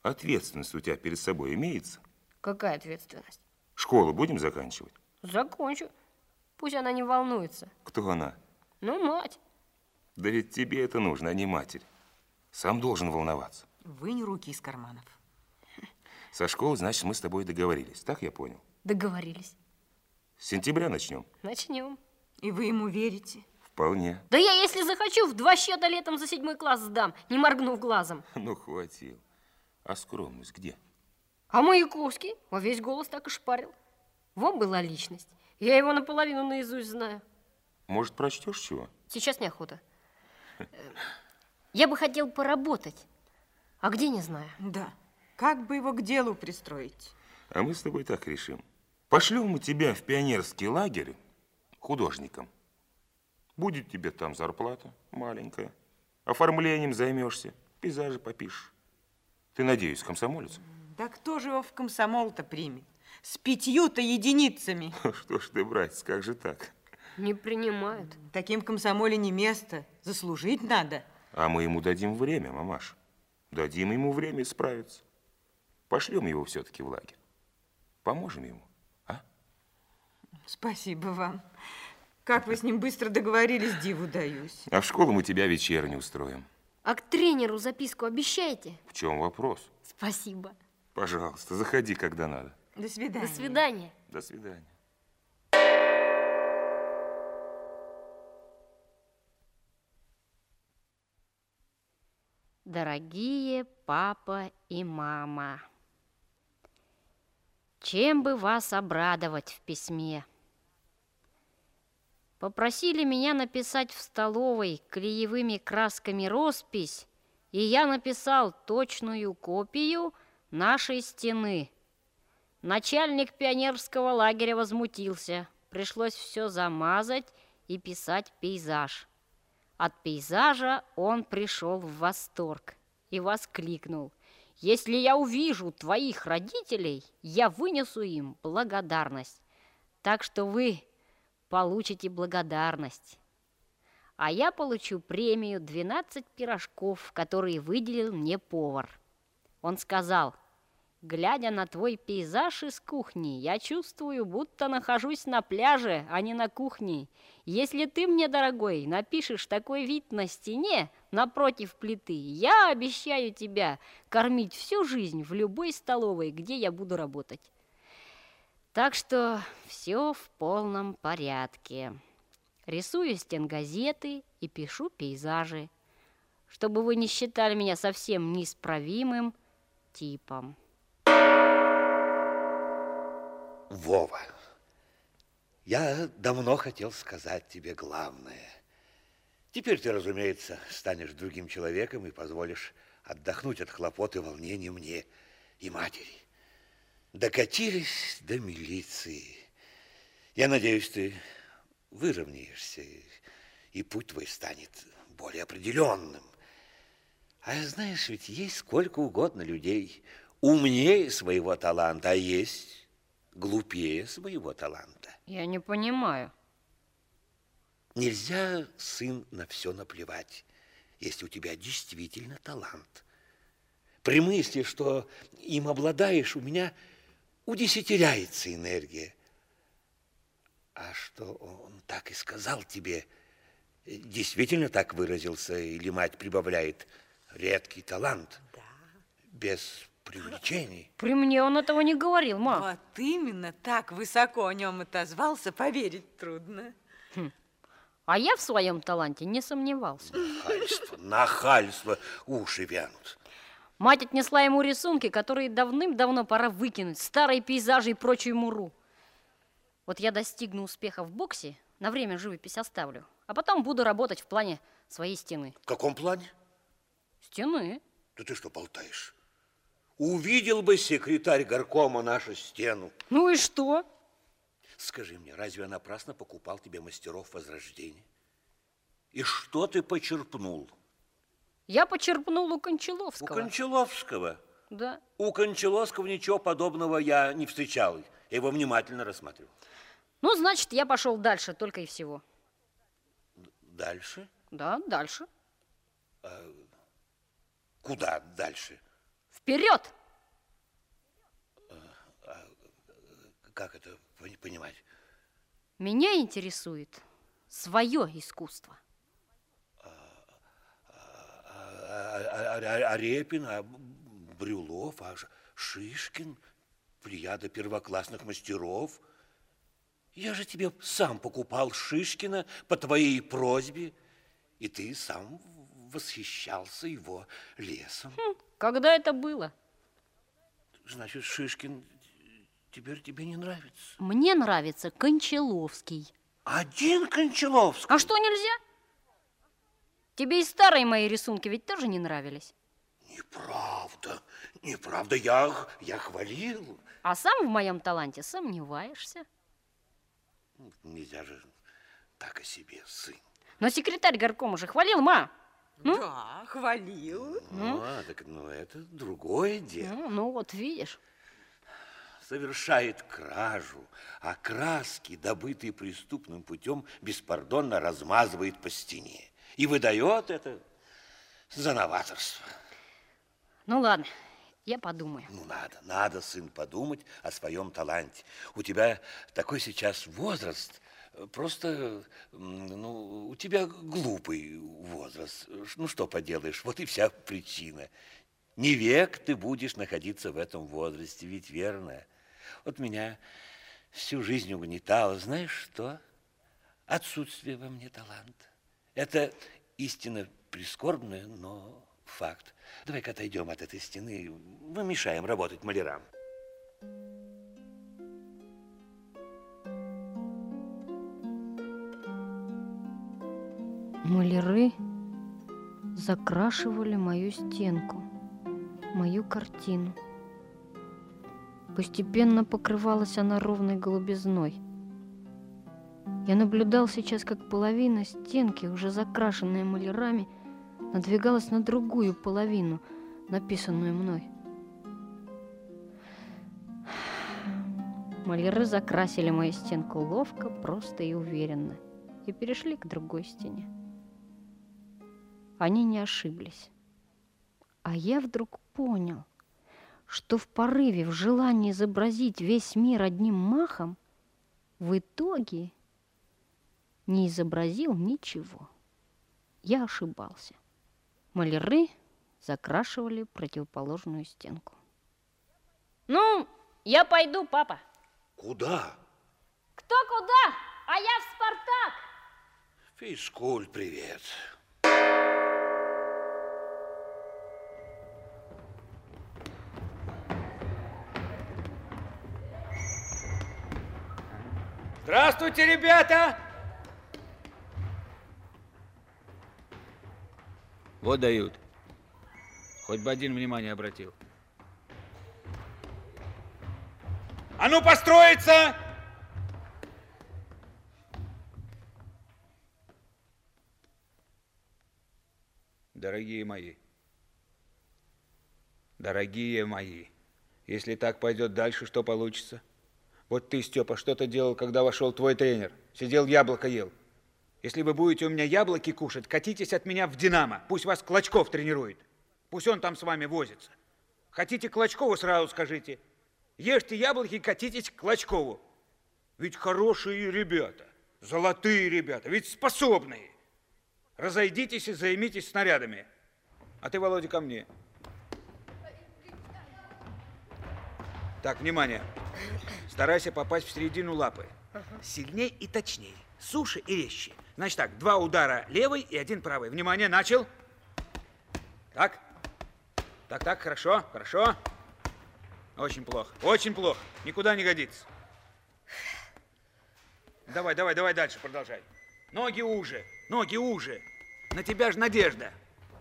Ответственность у тебя перед собой имеется? Какая ответственность? Школу будем заканчивать? Закончу. Пусть она не волнуется. Кто она? Ну, мать. Да ведь тебе это нужно, а не матери. Сам должен волноваться. Вынь руки из карманов. Со школы, значит, мы с тобой договорились. Так я понял? Договорились. С сентября начнем? Начнем. И вы ему верите? Вполне. Да я, если захочу, в 2 счета летом за 7 класс сдам, не моргнув глазом. Ну, хватил. А скромность где? А Маяковский во весь голос так и шпарил. Вон была личность. Я его наполовину наизусть знаю. Может, прочтешь чего? Сейчас неохота. Я бы хотел поработать. А где, не знаю. Да. Как бы его к делу пристроить? А мы с тобой так решим. Пошлем мы тебя в пионерский лагерь художником. Будет тебе там зарплата маленькая. Оформлением займешься, пейзажи попишешь. Ты, надеюсь, комсомолец? Да кто же его в комсомол-то примет? С 5-то единицами. Что ж ты, братец, как же так? Не принимают. Таким в комсомоле не место. Заслужить надо. А мы ему дадим время, мамаш. Дадим ему время справиться. Пошлем его все-таки в лагерь. Поможем ему, а? Спасибо вам. Как вы с ним быстро договорились, диву даюсь. А в школу мы тебя вечернюю устроим. А к тренеру записку обещаете? В чем вопрос? Спасибо. Пожалуйста, заходи, когда надо. До свидания. До свидания. До свидания. Дорогие папа и мама, чем бы вас обрадовать в письме? Попросили меня написать в столовой клеевыми красками роспись, и я написал точную копию нашей стены. Начальник пионерского лагеря возмутился. Пришлось все замазать и писать пейзаж. От пейзажа он пришел в восторг и воскликнул: «Если я увижу твоих родителей, я вынесу им благодарность. Так что вы получите благодарность. А я получу премию 12 пирожков, которые выделил мне повар». Он сказал: «Глядя на твой пейзаж из кухни, я чувствую, будто нахожусь на пляже, а не на кухне. Если ты мне, дорогой, напишешь такой вид на стене напротив плиты, я обещаю тебя кормить всю жизнь в любой столовой, где я буду работать». Так что все в полном порядке. Рисую стенгазеты и пишу пейзажи, чтобы вы не считали меня совсем неисправимым типом. Вова, я давно хотел сказать тебе главное. Теперь ты, разумеется, станешь другим человеком и позволишь отдохнуть от хлопот и волнения мне и матери. Докатились до милиции. Я надеюсь, ты выровняешься, и путь твой станет более определенным. А знаешь, ведь есть сколько угодно людей умнее своего таланта, а есть глупее своего таланта. Я не понимаю. Нельзя, сын, на все наплевать, если у тебя действительно талант. При мысли, что им обладаешь, у меня удесятеряется энергия. А что он так и сказал тебе, действительно так выразился, или мать прибавляет: редкий талант, да, без привлечений? При мне он этого не говорил, мам. Вот именно, так высоко о нем отозвался, поверить трудно. А я в своем таланте не сомневался. Нахальство, нахальство, уши вянут. Мать отнесла ему рисунки, которые давным-давно пора выкинуть, старые пейзажи и прочую муру. Вот я достигну успеха в боксе, на время живопись оставлю, а потом буду работать в плане своей стены. В каком плане? Стены. Да ты что болтаешь? Увидел бы секретарь горкома нашу стену. Ну и что? Скажи мне, разве я напрасно покупал тебе мастеров Возрождения? И что ты почерпнул? Я почерпнул у Кончаловского. У Кончаловского? Да. У Кончаловского ничего подобного я не встречал. Я его внимательно рассматривал. Ну, значит, я пошел дальше, только и всего. Дальше? Да, дальше. Куда дальше? В Вперед! Как это понимать? Меня интересует свое искусство. Репин, Брюлов, Шишкин, плеяда первоклассных мастеров. Я же тебе сам покупал Шишкина по твоей просьбе, и ты сам восхищался его лесом. Когда это было? Значит, Шишкин теперь тебе не нравится? Мне нравится Кончаловский. Один Кончаловский? А что, нельзя? Тебе и старые мои рисунки ведь тоже не нравились? Неправда, неправда, я хвалил. А сам в моем таланте сомневаешься? Нельзя же так о себе, сын. Но секретарь горкома же хвалил, ма. Да, хвалил. Так, это другое дело. Ну вот, видишь. Совершает кражу, а краски, добытые преступным путем, беспардонно размазывает по стене. И выдает это за новаторство. Ну ладно, я подумаю. Ну надо, сын, подумать о своем таланте. У тебя такой сейчас возраст, просто, у тебя глупый возраст. Ну, что поделаешь, вот и вся причина. Не век ты будешь находиться в этом возрасте, ведь верно. Вот меня всю жизнь угнетало, знаешь что? Отсутствие во мне таланта. Это истинно прискорбная, но факт. Давай-ка отойдем от этой стены. Мы мешаем работать малярам. Маляры закрашивали мою стенку, мою картину. Постепенно покрывалась она ровной голубизной. Я наблюдал сейчас, как половина стенки, уже закрашенная малярами, надвигалась на другую половину, написанную мной. Маляры закрасили мою стенку ловко, просто и уверенно, и перешли к другой стене. Они не ошиблись. А я вдруг понял, что в порыве, в желании изобразить весь мир одним махом, в итоге не изобразил ничего. Я ошибался. Маляры закрашивали противоположную стенку. Ну, я пойду, папа. Куда? Кто куда? А я в «Спартак». Физкуль, привет. Здравствуйте, ребята! Вот дают. Хоть бы один внимание обратил. А ну, построиться! Дорогие мои, если так пойдет дальше, что получится? Вот ты, Степа, что-то делал, когда вошел твой тренер. Сидел, яблоко ел. Если вы будете у меня яблоки кушать, катитесь от меня в «Динамо». Пусть вас Клочков тренирует. Пусть он там с вами возится. Хотите Клочкову, сразу скажите. Ешьте яблоки, катитесь к Клочкову. Ведь хорошие ребята, золотые ребята, ведь способные. Разойдитесь и займитесь снарядами. А ты, Володя, ко мне. Так, внимание. Старайся попасть в середину лапы. Сильней и точнее. Суше и резче. Значит так, 2 удара левый и 1 правый. Внимание, начал. Так. Так, хорошо. Очень плохо. Никуда не годится. Давай дальше, продолжай. Ноги уже. На тебя же надежда.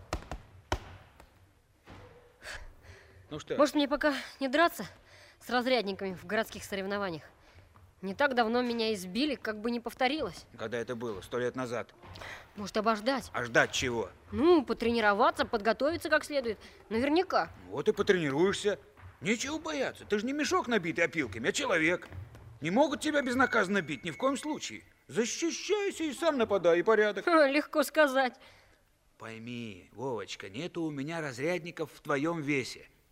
Ну что? Может, мне пока не драться с разрядниками в городских соревнованиях? Не так давно меня избили, как бы не повторилось. Когда это было? 100 лет назад. Может, обождать? А ждать чего? Ну, потренироваться, подготовиться как следует. Наверняка. Вот и потренируешься. Нечего бояться. Ты же не мешок, набитый опилками, а человек. Не могут тебя безнаказанно бить ни в коем случае. Защищайся и сам нападай, и порядок. Легко сказать. Пойми, Вовочка, нету у меня разрядников в твоем весе.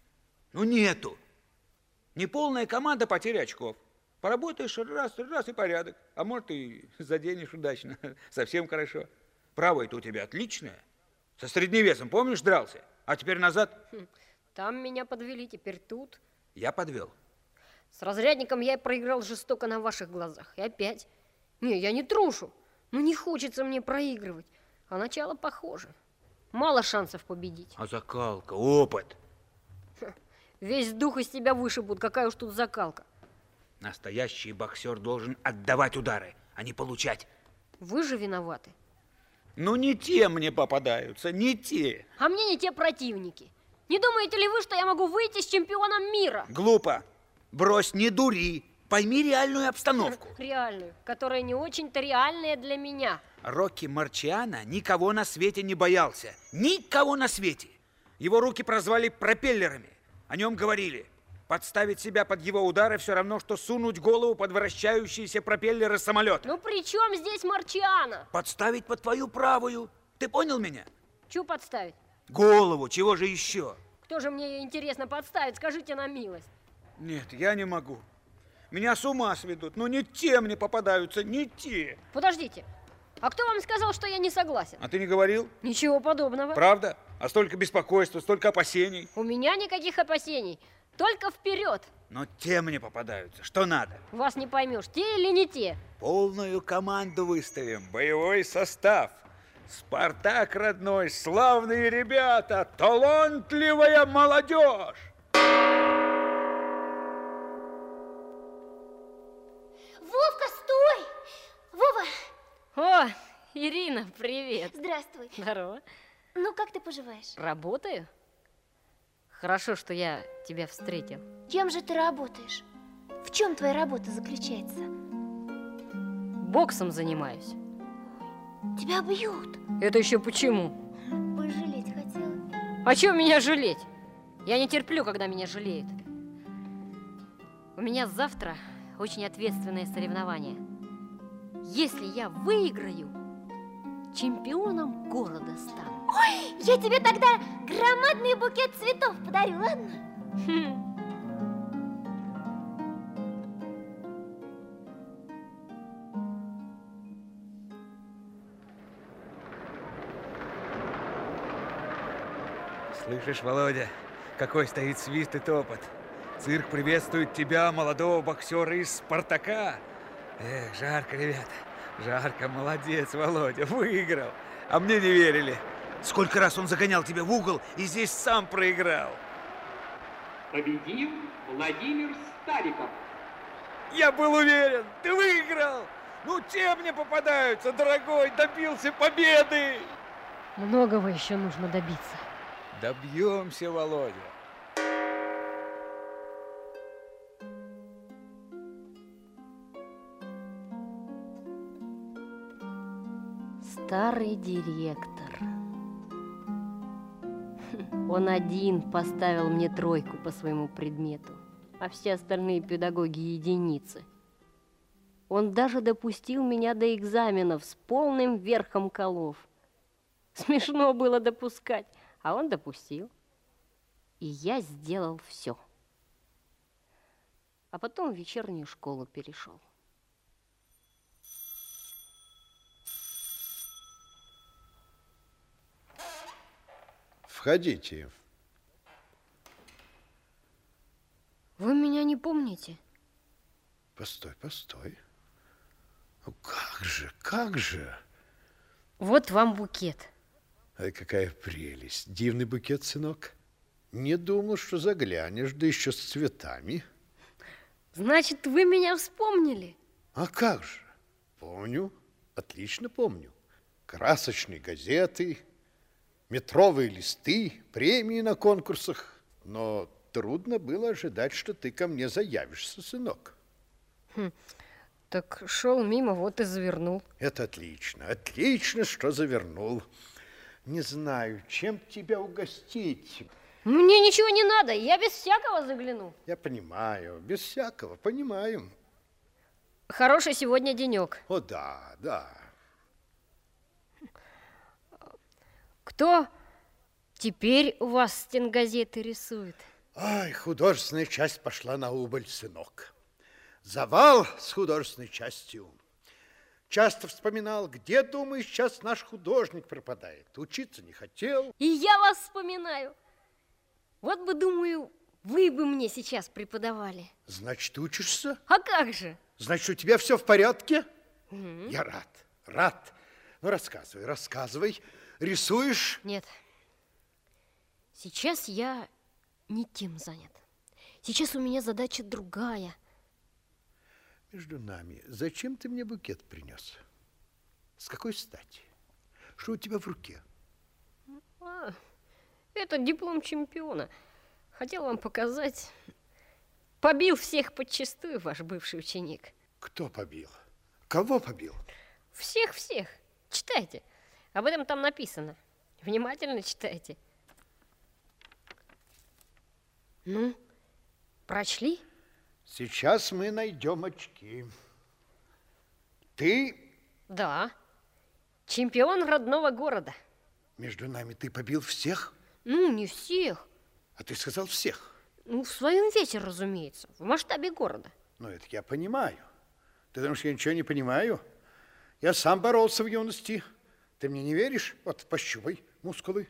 Ну, нету. Неполная команда, потеря очков. Поработаешь раз и порядок. А может, и заденешь удачно. Совсем хорошо. Правая-то у тебя отличная. Со средневесом, помнишь, дрался? А теперь назад. Там меня подвели, теперь тут. Я подвел. С разрядником я проиграл жестоко на ваших глазах. И опять. Не, я не трушу. Ну, не хочется мне проигрывать. А начало похоже. Мало шансов победить. А закалка, опыт. Весь дух из тебя вышибут. Какая уж тут закалка. Настоящий боксер должен отдавать удары, а не получать. Вы же виноваты. Ну, не те мне попадаются, не те. А мне не те противники. Не думаете ли вы, что я могу выйти с чемпионом мира? Глупо. Брось, не дури. Пойми реальную обстановку. Реальную, которая не очень-то реальная для меня. Рокки Марчиано никого на свете не боялся. Никого на свете. Его руки прозвали пропеллерами. О нем говорили. Подставить себя под его удары все равно, что сунуть голову под вращающиеся пропеллеры самолета. Ну при чем здесь Марчиано? Подставить под твою правую. Ты понял меня? Чего подставить? Голову, чего же еще? Кто же мне ее, интересно, подставит? Скажите на милость. Нет, я не могу. Меня с ума сведут. Но не те мне попадаются, не те. Подождите. А кто вам сказал, что я не согласен? А ты не говорил? Ничего подобного. Правда? А столько беспокойства, столько опасений. У меня никаких опасений. Только вперед. Но те мне попадаются. Что надо? Вас не поймешь, те или не те. Полную команду выставим. Боевой состав. Спартак родной, славные ребята, талантливая молодежь. Вовка, стой! Вова! О, Ирина, привет. Здравствуй. Здорово. Ну, как ты поживаешь? Работаю? Хорошо, что я тебя встретил. Чем же ты работаешь? В чем твоя работа заключается? Боксом занимаюсь. Тебя бьют. Это еще почему? Пожалеть хотела. А чего меня жалеть? Я не терплю, когда меня жалеют. У меня завтра очень ответственное соревнование. Если я выиграю, чемпионом города стану. Ой, я тебе тогда громадный букет цветов подарю, ладно? Слышишь, Володя, какой стоит свист и топот. Цирк приветствует тебя, молодого боксера из «Спартака». Эх, жарко, ребята, жарко, молодец, Володя, выиграл. А мне не верили. Сколько раз он загонял тебя в угол и здесь сам проиграл. Победил Владимир Стариков. Я был уверен, ты выиграл. Ну, те мне попадаются, дорогой, добился победы. Многого еще нужно добиться. Добьемся, Володя. Старый директор. Он один поставил мне тройку по своему предмету, а все остальные педагоги единицы. Он даже допустил меня до экзаменов с полным верхом колов. Смешно было допускать, а он допустил. И я сделал все. А потом в вечернюю школу перешел. Входите. Вы меня не помните? Постой, постой. Ну, как же? Вот вам букет. Ай, какая прелесть. Дивный букет, сынок. Не думал, что заглянешь, да еще с цветами. Значит, вы меня вспомнили? А как же? Помню, отлично помню. Красочные газеты, метровые листы, премии на конкурсах. Но трудно было ожидать, что ты ко мне заявишься, сынок. Так шел мимо, вот и завернул. Это отлично, отлично, что завернул. Не знаю, чем тебя угостить. Мне ничего не надо, я без всякого загляну. Я понимаю, без всякого, понимаю. Хороший сегодня денек. О, да, да. Кто теперь у вас стенгазеты рисует? Ай, художественная часть пошла на убыль, сынок. Завал с художественной частью. Часто вспоминал, где, думаешь, сейчас наш художник пропадает. Учиться не хотел. И я вас вспоминаю. Вот бы, думаю, вы бы мне сейчас преподавали. Значит, учишься? А как же? Значит, у тебя все в порядке? Я рад. Ну, рассказывай. Рисуешь? Нет. Сейчас я не тем занят. Сейчас у меня задача другая. Между нами, зачем ты мне букет принес? С какой стати? Что у тебя в руке? Это диплом чемпиона. Хотел вам показать. Побил всех подчистую ваш бывший ученик. Кто побил? Кого побил? Всех. Читайте. Об этом там написано. Внимательно читайте. Ну, прочли? Сейчас мы найдем очки. Ты? Да. Чемпион родного города. Между нами, ты побил всех? Ну, не всех. А ты сказал всех? Ну, в своем весе, разумеется. В масштабе города. Ну, это я понимаю. Ты думаешь, я ничего не понимаю? Я сам боролся в юности. Ты мне не веришь? Вот, пощупай мускулы.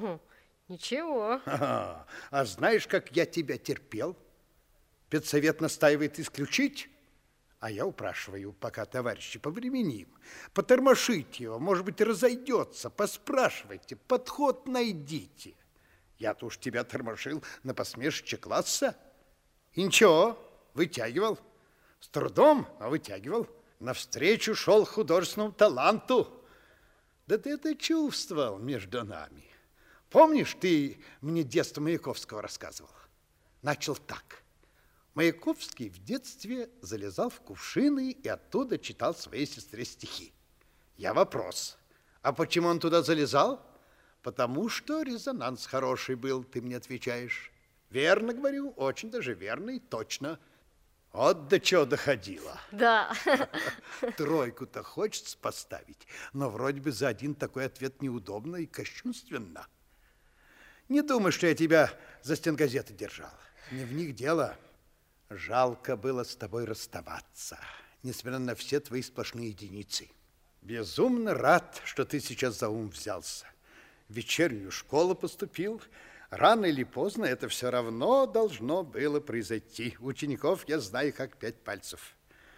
Ничего. А знаешь, как я тебя терпел? Педсовет настаивает исключить, а я упрашиваю, пока товарищи повременим. Потормошите его, может быть, разойдется, поспрашивайте, подход найдите. Я-то уж тебя тормошил на посмешище класса. И ничего, вытягивал. С трудом, но вытягивал. Навстречу шел художественному таланту. Да ты это чувствовал между нами. Помнишь, ты мне детство Маяковского рассказывал? Начал так. Маяковский в детстве залезал в кувшины и оттуда читал своей сестре стихи. Я вопрос. А почему он туда залезал? Потому что резонанс хороший был, ты мне отвечаешь. Верно говорю, очень даже верно и точно. Вот до чего доходило. Да. Тройку-то хочется поставить, но вроде бы за один такой ответ неудобно и кощунственно. Не думай, что я тебя за стенгазеты держал. Не в них дело. Жалко было с тобой расставаться, несмотря на все твои сплошные единицы. Безумно рад, что ты сейчас за ум взялся. В вечернюю школу поступил. Рано или поздно это все равно должно было произойти. Учеников я знаю как 5 пальцев.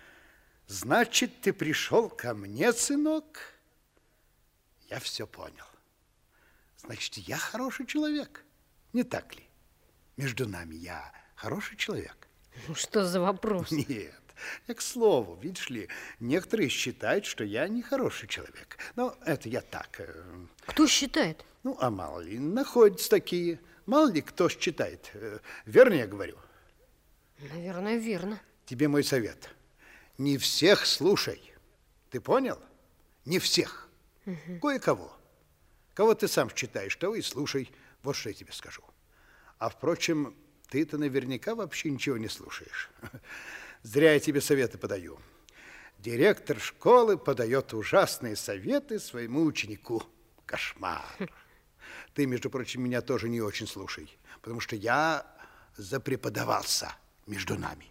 Значит, ты пришел ко мне, сынок? Я все понял. Значит, я хороший человек, не так ли? Между нами я хороший человек. Ну, что за вопрос? Нет, я к слову, видишь ли, некоторые считают, что я не хороший человек. Но это я так. Кто считает? Ну, а мало ли, находятся такие. Мало ли кто считает. Верно я говорю? Наверное, верно. Тебе мой совет. Не всех слушай. Ты понял? Не всех. Кое-кого. Кого ты сам считаешь, того и слушай. Вот что я тебе скажу. А, впрочем, ты-то наверняка вообще ничего не слушаешь. Зря я тебе советы подаю. Директор школы подает ужасные советы своему ученику. Кошмар. Ты, между прочим, меня тоже не очень слушай, потому что я запреподавался между нами.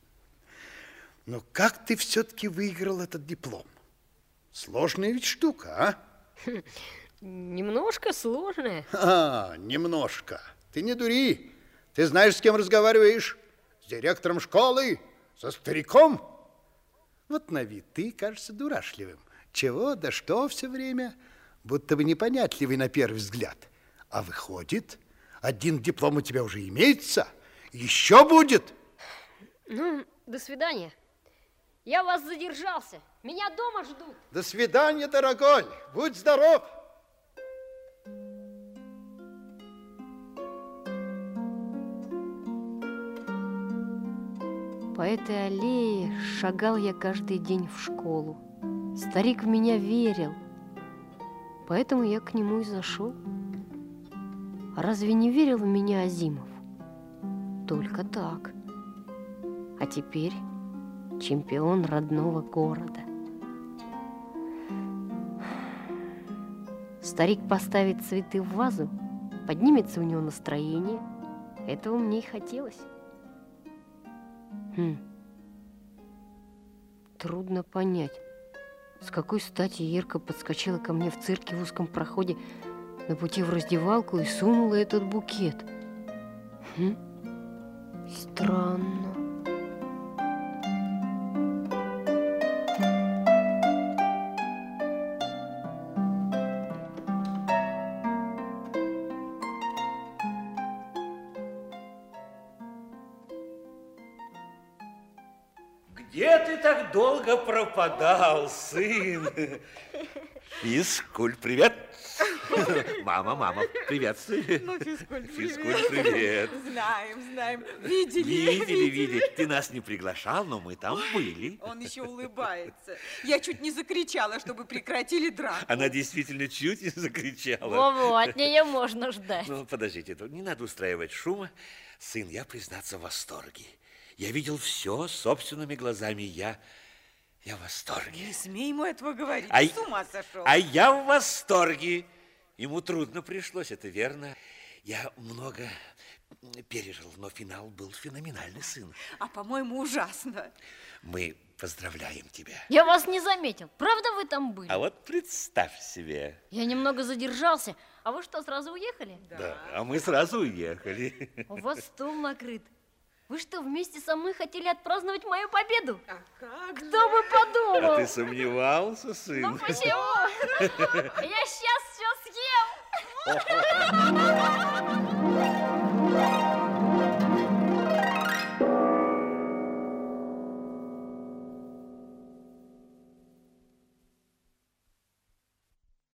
Но как ты все-таки выиграл этот диплом? Сложная ведь штука, а? Немножко сложная. Немножко. Ты не дури. Ты знаешь, с кем разговариваешь? С директором школы? Со стариком? Вот на вид ты кажешься дурашливым. Чего, да что все время? Будто бы непонятливый на первый взгляд. А выходит, один диплом у тебя уже имеется, еще будет. Ну, до свидания. Я вас задержался. Меня дома ждут. До свидания, дорогой. Будь здоров. По этой аллее шагал я каждый день в школу. Старик в меня верил, поэтому я к нему и зашел. А разве не верил в меня Азимов? Только так. А теперь чемпион родного города. Старик поставит цветы в вазу, поднимется у него настроение, Этого мне и хотелось. Трудно понять, с какой стати Ерка подскочила ко мне в цирке в узком проходе на пути в раздевалку и сунула этот букет. Странно. Где ты так долго пропадал, сын? Физкуль, привет. Мама, приветствую. Ну, Физкуль, Физкуль, привет. Знаем. Видели. Видели. Ты нас не приглашал, но мы там были. Он еще улыбается. Я чуть не закричала, чтобы прекратили драку. Она действительно чуть не закричала. Во-во, от нее можно ждать. Ну, подождите, не надо устраивать шума. Сын, я, признаться, в восторге. Я видел все собственными глазами. Я в восторге. Не смей ему этого говорить. С ума сошел. А я в восторге. Ему трудно пришлось, это верно. Я много пережил, но финал был феноменальный, сын. А, по-моему, ужасно. Мы поздравляем тебя. Я вас не заметил. Правда, вы там были? А вот представь себе. Я немного задержался. А вы что, сразу уехали? Да, а мы сразу уехали. У вас стол накрыт. Вы что, вместе со мной хотели отпраздновать мою победу? А как Кто бы подумал? А ты сомневался, сын? Ну почему? Я сейчас все съем.